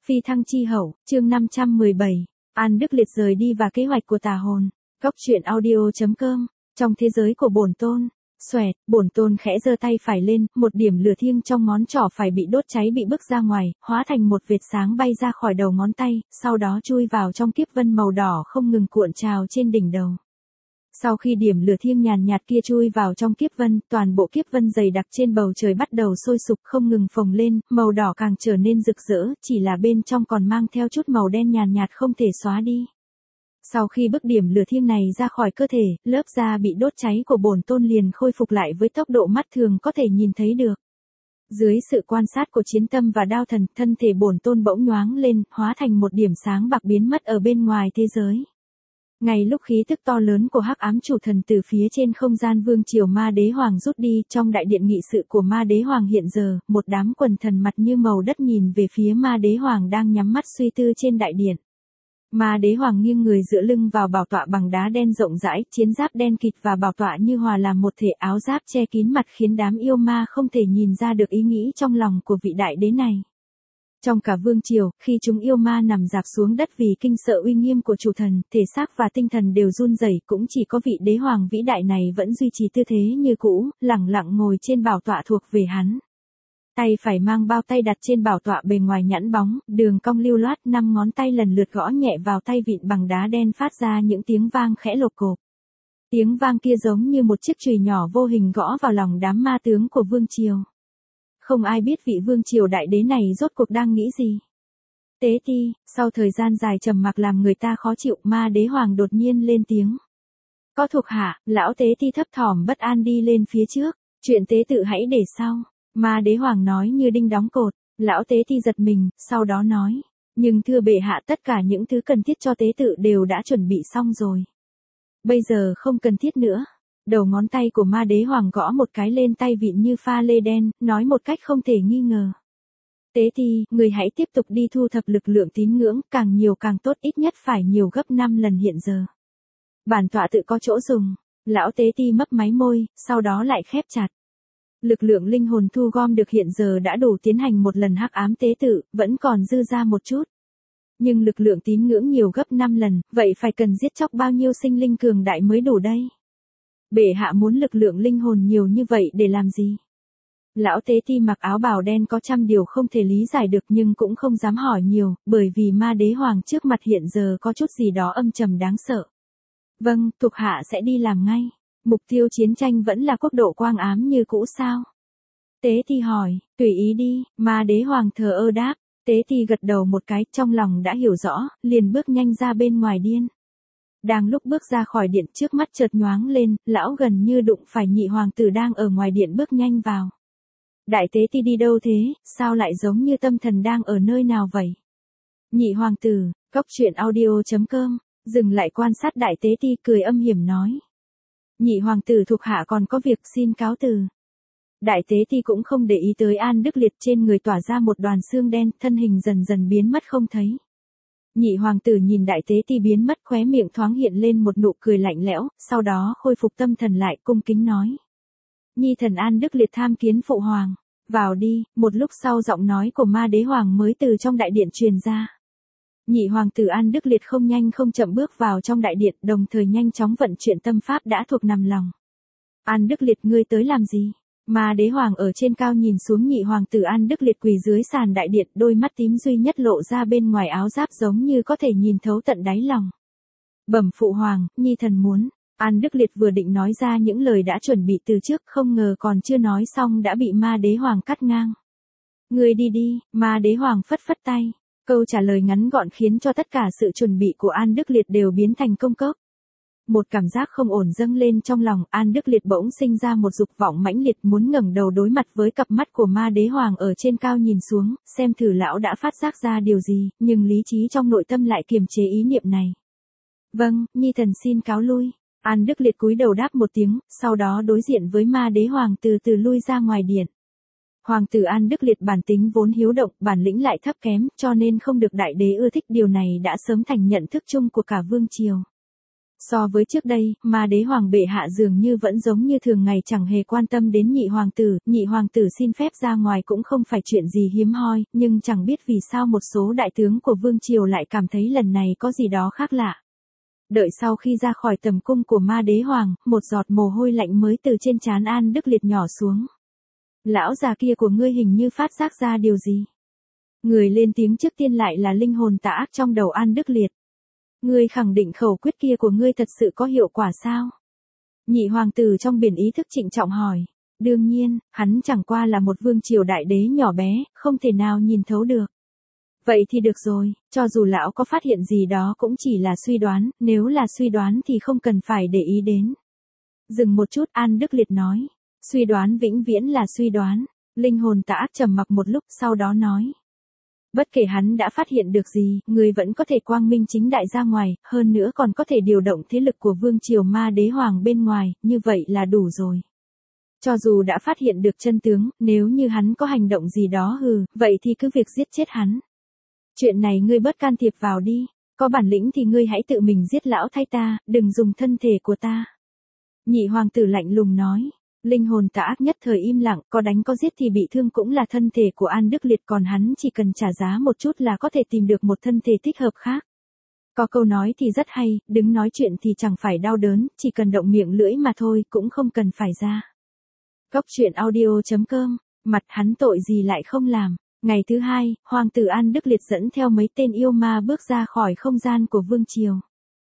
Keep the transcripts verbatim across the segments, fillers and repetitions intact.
Phi thăng chi hậu, chương năm trăm mười bảy, An Đức Liệt rời đi và kế hoạch của tà hồn. Góc truyện audio chấm com. Trong thế giới của bổn tôn, xoẹt, bổn tôn khẽ giơ tay phải lên, một điểm lửa thiêng trong ngón trỏ phải bị đốt cháy bị bức ra ngoài, hóa thành một vệt sáng bay ra khỏi đầu ngón tay, sau đó chui vào trong kiếp vân màu đỏ không ngừng cuộn trào trên đỉnh đầu. Sau khi điểm lửa thiêng nhàn nhạt kia chui vào trong kiếp vân, toàn bộ kiếp vân dày đặc trên bầu trời bắt đầu sôi sục không ngừng phồng lên, màu đỏ càng trở nên rực rỡ, chỉ là bên trong còn mang theo chút màu đen nhàn nhạt không thể xóa đi. Sau khi bức điểm lửa thiêng này ra khỏi cơ thể, lớp da bị đốt cháy của bổn tôn liền khôi phục lại với tốc độ mắt thường có thể nhìn thấy được. Dưới sự quan sát của chiến tâm và đao thần, thân thể bổn tôn bỗng nhoáng lên, hóa thành một điểm sáng bạc biến mất ở bên ngoài thế giới. Ngay lúc khí tức to lớn của hắc ám chủ thần từ phía trên không gian vương triều ma đế hoàng rút đi, trong đại điện nghị sự của ma đế hoàng hiện giờ, một đám quần thần mặt như màu đất nhìn về phía ma đế hoàng đang nhắm mắt suy tư trên đại điện. Ma đế hoàng nghiêng người dựa lưng vào bảo tọa bằng đá đen rộng rãi, chiến giáp đen kịt và bảo tọa như hòa làm một thể, áo giáp che kín mặt khiến đám yêu ma không thể nhìn ra được ý nghĩ trong lòng của vị đại đế này. Trong cả vương triều, khi chúng yêu ma nằm rạp xuống đất vì kinh sợ uy nghiêm của chủ thần, thể xác và tinh thần đều run rẩy, cũng chỉ có vị đế hoàng vĩ đại này vẫn duy trì tư thế như cũ, lẳng lặng ngồi trên bảo tọa thuộc về hắn. Tay phải mang bao tay đặt trên bảo tọa bề ngoài nhẵn bóng, đường cong lưu loát, năm ngón tay lần lượt gõ nhẹ vào tay vịn bằng đá đen phát ra những tiếng vang khẽ lột cộp. Tiếng vang kia giống như một chiếc chùy nhỏ vô hình gõ vào lòng đám ma tướng của vương triều. Không ai biết vị vương triều đại đế này rốt cuộc đang nghĩ gì. Tế ti, sau thời gian dài trầm mặc làm người ta khó chịu, ma đế hoàng đột nhiên lên tiếng. Có thuộc hạ, lão tế ti thấp thỏm bất an đi lên phía trước, chuyện tế tự hãy để sau. Ma đế hoàng nói như đinh đóng cột, lão tế ti giật mình, sau đó nói. Nhưng thưa bệ hạ, tất cả những thứ cần thiết cho tế tự đều đã chuẩn bị xong rồi. Bây giờ không cần thiết nữa. Đầu ngón tay của ma đế hoàng gõ một cái lên tay vịn như pha lê đen, nói một cách không thể nghi ngờ. Tế ti, người hãy tiếp tục đi thu thập lực lượng tín ngưỡng, càng nhiều càng tốt, ít nhất phải nhiều gấp năm lần hiện giờ. Bản tọa tự có chỗ dùng. Lão tế ti mấp máy môi, sau đó lại khép chặt. Lực lượng linh hồn thu gom được hiện giờ đã đủ tiến hành một lần hắc ám tế tự, vẫn còn dư ra một chút. Nhưng lực lượng tín ngưỡng nhiều gấp năm lần, vậy phải cần giết chóc bao nhiêu sinh linh cường đại mới đủ đây? Bệ hạ muốn lực lượng linh hồn nhiều như vậy để làm gì? Lão tế ti mặc áo bào đen có trăm điều không thể lý giải được nhưng cũng không dám hỏi nhiều, bởi vì ma đế hoàng trước mặt hiện giờ có chút gì đó âm trầm đáng sợ. Vâng, thuộc hạ sẽ đi làm ngay. Mục tiêu chiến tranh vẫn là quốc độ quang ám như cũ sao? Tế ti hỏi, tùy ý đi, ma đế hoàng thờ ơ đáp. Tế ti gật đầu một cái, trong lòng đã hiểu rõ, liền bước nhanh ra bên ngoài điện. Đang lúc bước ra khỏi điện, trước mắt chợt nhoáng lên, lão gần như đụng phải nhị hoàng tử đang ở ngoài điện bước nhanh vào. Đại tế ti đi đâu thế, sao lại giống như tâm thần đang ở nơi nào vậy? Nhị hoàng tử, góc truyện audio chấm com, dừng lại quan sát đại tế ti cười âm hiểm nói. Nhị hoàng tử thuộc hạ còn có việc xin cáo từ. Đại tế ti cũng không để ý tới An Đức Liệt, trên người tỏa ra một đoàn xương đen, thân hình dần dần biến mất không thấy. Nhị hoàng tử nhìn đại tế ti biến mất, khóe miệng thoáng hiện lên một nụ cười lạnh lẽo, sau đó khôi phục tâm thần lại, cung kính nói. Nhi thần An Đức Liệt tham kiến phụ hoàng. Vào đi. Một lúc sau giọng nói của ma đế hoàng mới từ trong đại điện truyền ra. Nhị hoàng tử An Đức Liệt không nhanh không chậm bước vào trong đại điện, đồng thời nhanh chóng vận chuyển tâm pháp đã thuộc nằm lòng. An Đức Liệt, ngươi tới làm gì? Ma đế hoàng ở trên cao nhìn xuống nhị hoàng tử An Đức Liệt quỳ dưới sàn đại điện, đôi mắt tím duy nhất lộ ra bên ngoài áo giáp giống như có thể nhìn thấu tận đáy lòng. Bẩm phụ hoàng, nhi thần muốn. An Đức Liệt vừa định nói ra những lời đã chuẩn bị từ trước, không ngờ còn chưa nói xong đã bị ma đế hoàng cắt ngang. Ngươi đi đi, ma đế hoàng phất phất tay. Câu trả lời ngắn gọn khiến cho tất cả sự chuẩn bị của An Đức Liệt đều biến thành công cốc. Một cảm giác không ổn dâng lên trong lòng, An Đức Liệt bỗng sinh ra một dục vọng mãnh liệt muốn ngẩng đầu đối mặt với cặp mắt của ma đế hoàng ở trên cao nhìn xuống, xem thử lão đã phát giác ra điều gì, nhưng lý trí trong nội tâm lại kiềm chế ý niệm này. Vâng, nhi thần xin cáo lui. An Đức Liệt cúi đầu đáp một tiếng, sau đó đối diện với ma đế hoàng từ từ lui ra ngoài điện. Hoàng tử An Đức Liệt bản tính vốn hiếu động, bản lĩnh lại thấp kém, cho nên không được đại đế ưa thích, điều này đã sớm thành nhận thức chung của cả vương triều. So với trước đây, ma đế hoàng bệ hạ dường như vẫn giống như thường ngày chẳng hề quan tâm đến nhị hoàng tử, nhị hoàng tử xin phép ra ngoài cũng không phải chuyện gì hiếm hoi, nhưng chẳng biết vì sao một số đại tướng của vương triều lại cảm thấy lần này có gì đó khác lạ. Đợi sau khi ra khỏi tầm cung của ma đế hoàng, một giọt mồ hôi lạnh mới từ trên trán An Đức Liệt nhỏ xuống. Lão già kia của ngươi hình như phát giác ra điều gì. Người lên tiếng trước tiên lại là linh hồn tà ác trong đầu An Đức Liệt. Ngươi khẳng định khẩu quyết kia của ngươi thật sự có hiệu quả sao? Nhị hoàng tử trong biển ý thức trịnh trọng hỏi. Đương nhiên, hắn chẳng qua là một vương triều đại đế nhỏ bé, không thể nào nhìn thấu được. Vậy thì được rồi, cho dù lão có phát hiện gì đó cũng chỉ là suy đoán, nếu là suy đoán thì không cần phải để ý đến. Dừng một chút, An Đức Liệt nói. Suy đoán vĩnh viễn là suy đoán. Linh hồn tà ác trầm mặc một lúc sau đó nói. Bất kể hắn đã phát hiện được gì, người vẫn có thể quang minh chính đại ra ngoài, hơn nữa còn có thể điều động thế lực của vương triều ma đế hoàng bên ngoài, như vậy là đủ rồi. Cho dù đã phát hiện được chân tướng, nếu như hắn có hành động gì đó hừ, vậy thì cứ việc giết chết hắn. Chuyện này ngươi bớt can thiệp vào đi, có bản lĩnh thì ngươi hãy tự mình giết lão thay ta, đừng dùng thân thể của ta. Nhị hoàng tử lạnh lùng nói. Linh hồn tà ác nhất thời im lặng, có đánh có giết thì bị thương cũng là thân thể của An Đức Liệt, còn hắn chỉ cần trả giá một chút là có thể tìm được một thân thể thích hợp khác. Có câu nói thì rất hay, đứng nói chuyện thì chẳng phải đau đớn, chỉ cần động miệng lưỡi mà thôi, cũng không cần phải ra. Góc truyện audio chấm com, mặt hắn tội gì lại không làm. Ngày thứ hai, hoàng tử An Đức Liệt dẫn theo mấy tên yêu ma bước ra khỏi không gian của vương triều.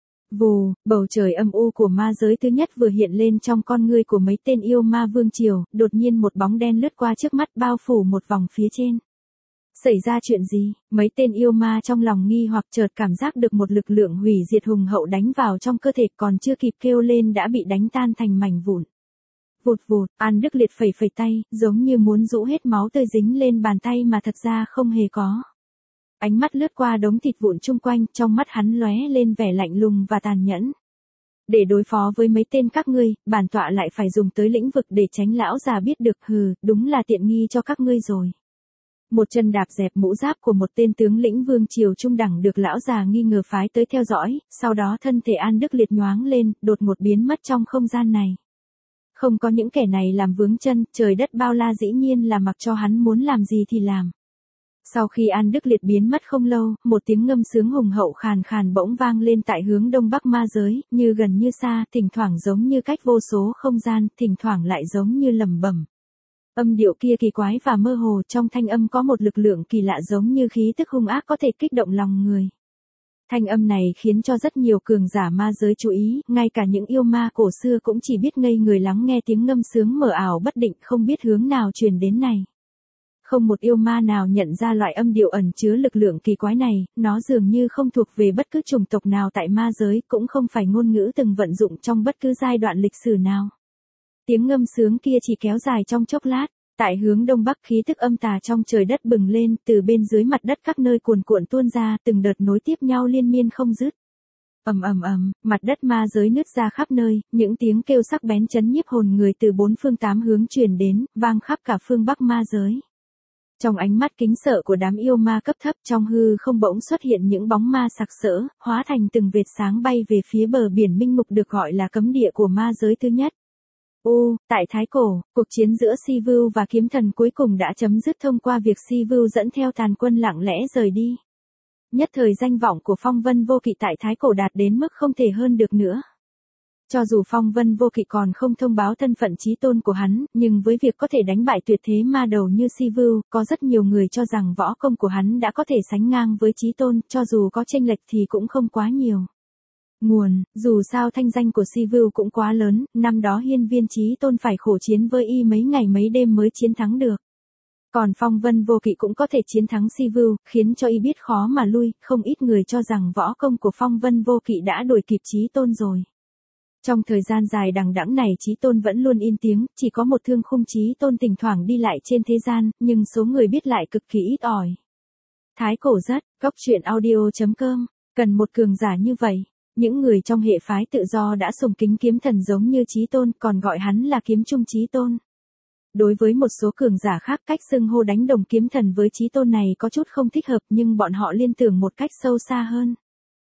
Vù, bầu trời âm u của ma giới thứ nhất vừa hiện lên trong con ngươi của mấy tên yêu ma vương triều, đột nhiên một bóng đen lướt qua trước mắt bao phủ một vòng phía trên. Xảy ra chuyện gì? Mấy tên yêu ma trong lòng nghi hoặc chợt cảm giác được một lực lượng hủy diệt hùng hậu đánh vào trong cơ thể, còn chưa kịp kêu lên đã bị đánh tan thành mảnh vụn. Vụt vụt, An Đức Liệt phẩy phẩy tay, giống như muốn rũ hết máu tươi dính lên bàn tay mà thật ra không hề có. Ánh mắt lướt qua đống thịt vụn chung quanh, trong mắt hắn lóe lên vẻ lạnh lùng và tàn nhẫn. Để đối phó với mấy tên các ngươi, bản tọa lại phải dùng tới lĩnh vực để tránh lão già biết được, hừ, đúng là tiện nghi cho các ngươi rồi. Một chân đạp dẹp mũ giáp của một tên tướng lĩnh vương triều trung đẳng được lão già nghi ngờ phái tới theo dõi, sau đó thân thể An Đức Liệt nhoáng lên, đột ngột biến mất trong không gian này. Không có những kẻ này làm vướng chân, trời đất bao la dĩ nhiên là mặc cho hắn muốn làm gì thì làm. Sau khi An Đức Liệt biến mất không lâu, một tiếng ngâm sướng hùng hậu khàn khàn bỗng vang lên tại hướng đông bắc ma giới, như gần như xa, thỉnh thoảng giống như cách vô số không gian, thỉnh thoảng lại giống như lẩm bẩm. Âm điệu kia kỳ quái và mơ hồ, trong thanh âm có một lực lượng kỳ lạ giống như khí tức hung ác có thể kích động lòng người. Thanh âm này khiến cho rất nhiều cường giả ma giới chú ý, ngay cả những yêu ma cổ xưa cũng chỉ biết ngây người lắng nghe tiếng ngâm sướng mờ ảo bất định, không biết hướng nào truyền đến này. Không một yêu ma nào nhận ra loại âm điệu ẩn chứa lực lượng kỳ quái này, nó dường như không thuộc về bất cứ chủng tộc nào tại ma giới, cũng không phải ngôn ngữ từng vận dụng trong bất cứ giai đoạn lịch sử nào. Tiếng ngâm sướng kia chỉ kéo dài trong chốc lát, tại hướng đông bắc khí tức âm tà trong trời đất bừng lên, từ bên dưới mặt đất các nơi cuồn cuộn tuôn ra, từng đợt nối tiếp nhau liên miên không dứt. Ầm ầm ầm, mặt đất ma giới nứt ra khắp nơi, những tiếng kêu sắc bén chấn nhiếp hồn người từ bốn phương tám hướng truyền đến, vang khắp cả phương bắc ma giới. Trong ánh mắt kính sợ của đám yêu ma cấp thấp, trong hư không bỗng xuất hiện những bóng ma sặc sỡ, hóa thành từng vệt sáng bay về phía bờ biển minh mục được gọi là cấm địa của ma giới thứ nhất. Ô, tại Thái Cổ, cuộc chiến giữa Sivu và kiếm thần cuối cùng đã chấm dứt thông qua việc Sivu dẫn theo tàn quân lặng lẽ rời đi. Nhất thời danh vọng của Phong Vân Vô Kỵ tại Thái Cổ đạt đến mức không thể hơn được nữa. Cho dù Phong Vân Vô Kỵ còn không thông báo thân phận chí tôn của hắn, nhưng với việc có thể đánh bại tuyệt thế ma đầu như Sivu, có rất nhiều người cho rằng võ công của hắn đã có thể sánh ngang với chí tôn, cho dù có chênh lệch thì cũng không quá nhiều. Nguồn, dù sao thanh danh của Sivu cũng quá lớn, năm đó hiên viên chí tôn phải khổ chiến với y mấy ngày mấy đêm mới chiến thắng được. Còn Phong Vân Vô Kỵ cũng có thể chiến thắng Sivu, khiến cho y biết khó mà lui, không ít người cho rằng võ công của Phong Vân Vô Kỵ đã đuổi kịp chí tôn rồi. Trong thời gian dài đằng đẵng này chí tôn vẫn luôn yên tiếng, chỉ có một thương khung chí tôn thỉnh thoảng đi lại trên thế gian, nhưng số người biết lại cực kỳ ít ỏi. Thái Cổ rất, góc truyện audio chấm com, cần một cường giả như vậy. Những người trong hệ phái tự do đã sùng kính kiếm thần giống như chí tôn, còn gọi hắn là kiếm trung chí tôn. Đối với một số cường giả khác, cách xưng hô đánh đồng kiếm thần với chí tôn này có chút không thích hợp, nhưng bọn họ liên tưởng một cách sâu xa hơn.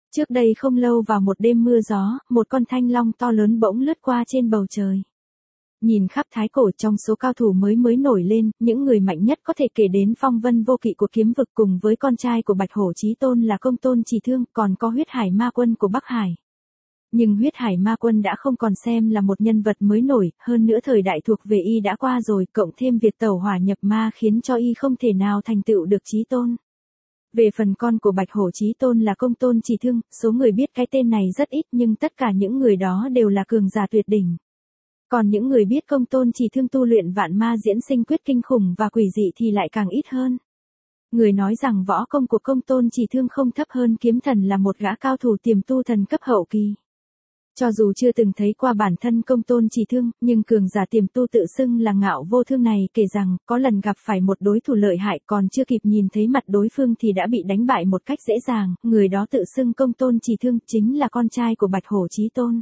Trước đây không lâu vào một đêm mưa gió, một con thanh long to lớn bỗng lướt qua trên bầu trời. Nhìn khắp thái cổ, trong số cao thủ mới mới nổi lên, những người mạnh nhất có thể kể đến phong vân vô kỵ của kiếm vực cùng với con trai của Bạch Hổ Chí Tôn là Công Tôn Chỉ Thương, còn có huyết hải ma quân của Bắc Hải. Nhưng huyết hải ma quân đã không còn xem là một nhân vật mới nổi, hơn nữa thời đại thuộc về y đã qua rồi, cộng thêm việc tẩu hỏa nhập ma khiến cho y không thể nào thành tựu được Chí Tôn. Về phần con của Bạch Hổ Chí Tôn là Công Tôn Chỉ Thương, số người biết cái tên này rất ít nhưng tất cả những người đó đều là cường giả tuyệt đỉnh. Còn những người biết Công Tôn Chỉ Thương tu luyện vạn ma diễn sinh quyết kinh khủng và quỷ dị thì lại càng ít hơn. Người nói rằng võ công của Công Tôn Chỉ Thương không thấp hơn kiếm thần là một gã cao thủ tiềm tu thần cấp hậu kỳ. Cho dù chưa từng thấy qua bản thân Công Tôn Chỉ Thương, nhưng cường giả tiềm tu tự xưng là Ngạo Vô Thương này kể rằng, có lần gặp phải một đối thủ lợi hại còn chưa kịp nhìn thấy mặt đối phương thì đã bị đánh bại một cách dễ dàng, người đó tự xưng Công Tôn Chỉ Thương chính là con trai của Bạch Hổ Chí Tôn.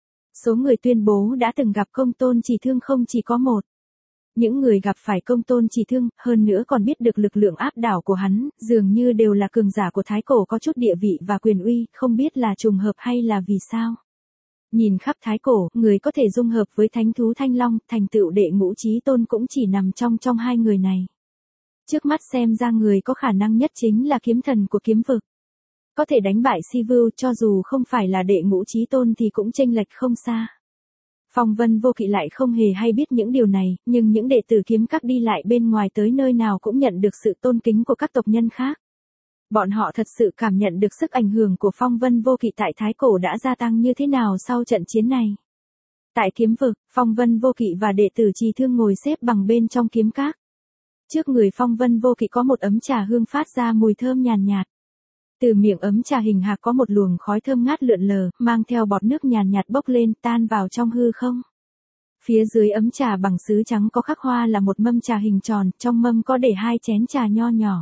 Số người tuyên bố đã từng gặp Công Tôn Chỉ Thương không chỉ có một. Những người gặp phải Công Tôn Chỉ Thương, hơn nữa còn biết được lực lượng áp đảo của hắn, dường như đều là cường giả của thái cổ có chút địa vị và quyền uy, không biết là trùng hợp hay là vì sao. Nhìn khắp thái cổ, người có thể dung hợp với thánh thú Thanh Long, thành tựu đệ ngũ chí tôn cũng chỉ nằm trong trong hai người này. Trước mắt xem ra người có khả năng nhất chính là kiếm thần của kiếm vực. Có thể đánh bại Si Vưu, cho dù không phải là đệ ngũ chí tôn thì cũng chênh lệch không xa. Phong Vân Vô Kỵ lại không hề hay biết những điều này, nhưng những đệ tử kiếm các đi lại bên ngoài tới nơi nào cũng nhận được sự tôn kính của các tộc nhân khác. Bọn họ thật sự cảm nhận được sức ảnh hưởng của Phong Vân Vô Kỵ tại thái cổ đã gia tăng như thế nào sau trận chiến này. Tại kiếm vực, Phong Vân Vô Kỵ và đệ tử Chỉ Thương ngồi xếp bằng bên trong kiếm các. Trước người Phong Vân Vô Kỵ có một ấm trà hương phát ra mùi thơm nhàn nhạt, nhạt. Từ miệng ấm trà hình hạc có một luồng khói thơm ngát lượn lờ, mang theo bọt nước nhàn nhạt, nhạt bốc lên, tan vào trong hư không. Phía dưới ấm trà bằng sứ trắng có khắc hoa là một mâm trà hình tròn, trong mâm có để hai chén trà nho nhỏ.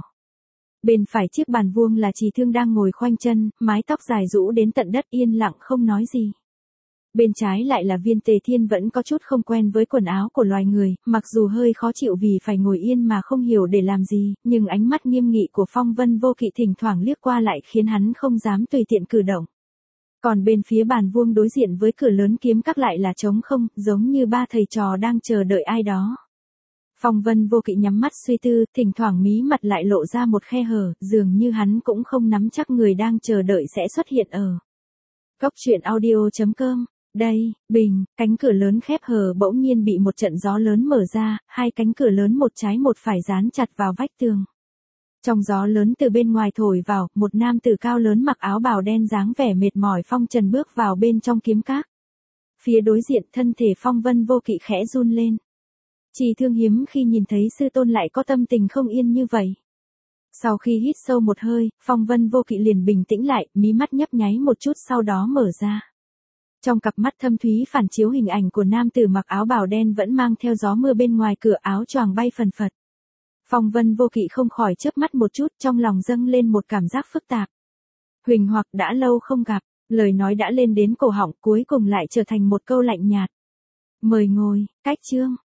Bên phải chiếc bàn vuông là Chỉ Thương đang ngồi khoanh chân, mái tóc dài rũ đến tận đất yên lặng không nói gì. Bên trái lại là Viên Tề Thiên vẫn có chút không quen với quần áo của loài người, mặc dù hơi khó chịu vì phải ngồi yên mà không hiểu để làm gì, nhưng ánh mắt nghiêm nghị của Phong Vân Vô Kỵ thỉnh thoảng liếc qua lại khiến hắn không dám tùy tiện cử động. Còn bên phía bàn vuông đối diện với cửa lớn kiếm các lại là trống không, giống như ba thầy trò đang chờ đợi ai đó. Phong Vân Vô Kỵ nhắm mắt suy tư, thỉnh thoảng mí mặt lại lộ ra một khe hở, dường như hắn cũng không nắm chắc người đang chờ đợi sẽ xuất hiện ở. Cốc truyện audio chấm com. Đây, bình, cánh cửa lớn khép hờ bỗng nhiên bị một trận gió lớn mở ra, hai cánh cửa lớn một trái một phải dán chặt vào vách tường. Trong gió lớn từ bên ngoài thổi vào, một nam tử cao lớn mặc áo bào đen dáng vẻ mệt mỏi phong trần bước vào bên trong kiếm các. Phía đối diện thân thể Phong Vân Vô Kỵ khẽ run lên. Chỉ Thương hiếm khi nhìn thấy sư tôn lại có tâm tình không yên như vậy. Sau khi hít sâu một hơi, Phong Vân Vô Kỵ liền bình tĩnh lại, mí mắt nhấp nháy một chút sau đó mở ra. Trong cặp mắt thâm thúy phản chiếu hình ảnh của nam tử mặc áo bào đen vẫn mang theo gió mưa bên ngoài cửa áo choàng bay phần phật. Phong Vân Vô Kỵ không khỏi chớp mắt một chút, trong lòng dâng lên một cảm giác phức tạp. Huỳnh Hoặc đã lâu không gặp, lời nói đã lên đến cổ họng cuối cùng lại trở thành một câu lạnh nhạt. Mời ngồi, cách chương.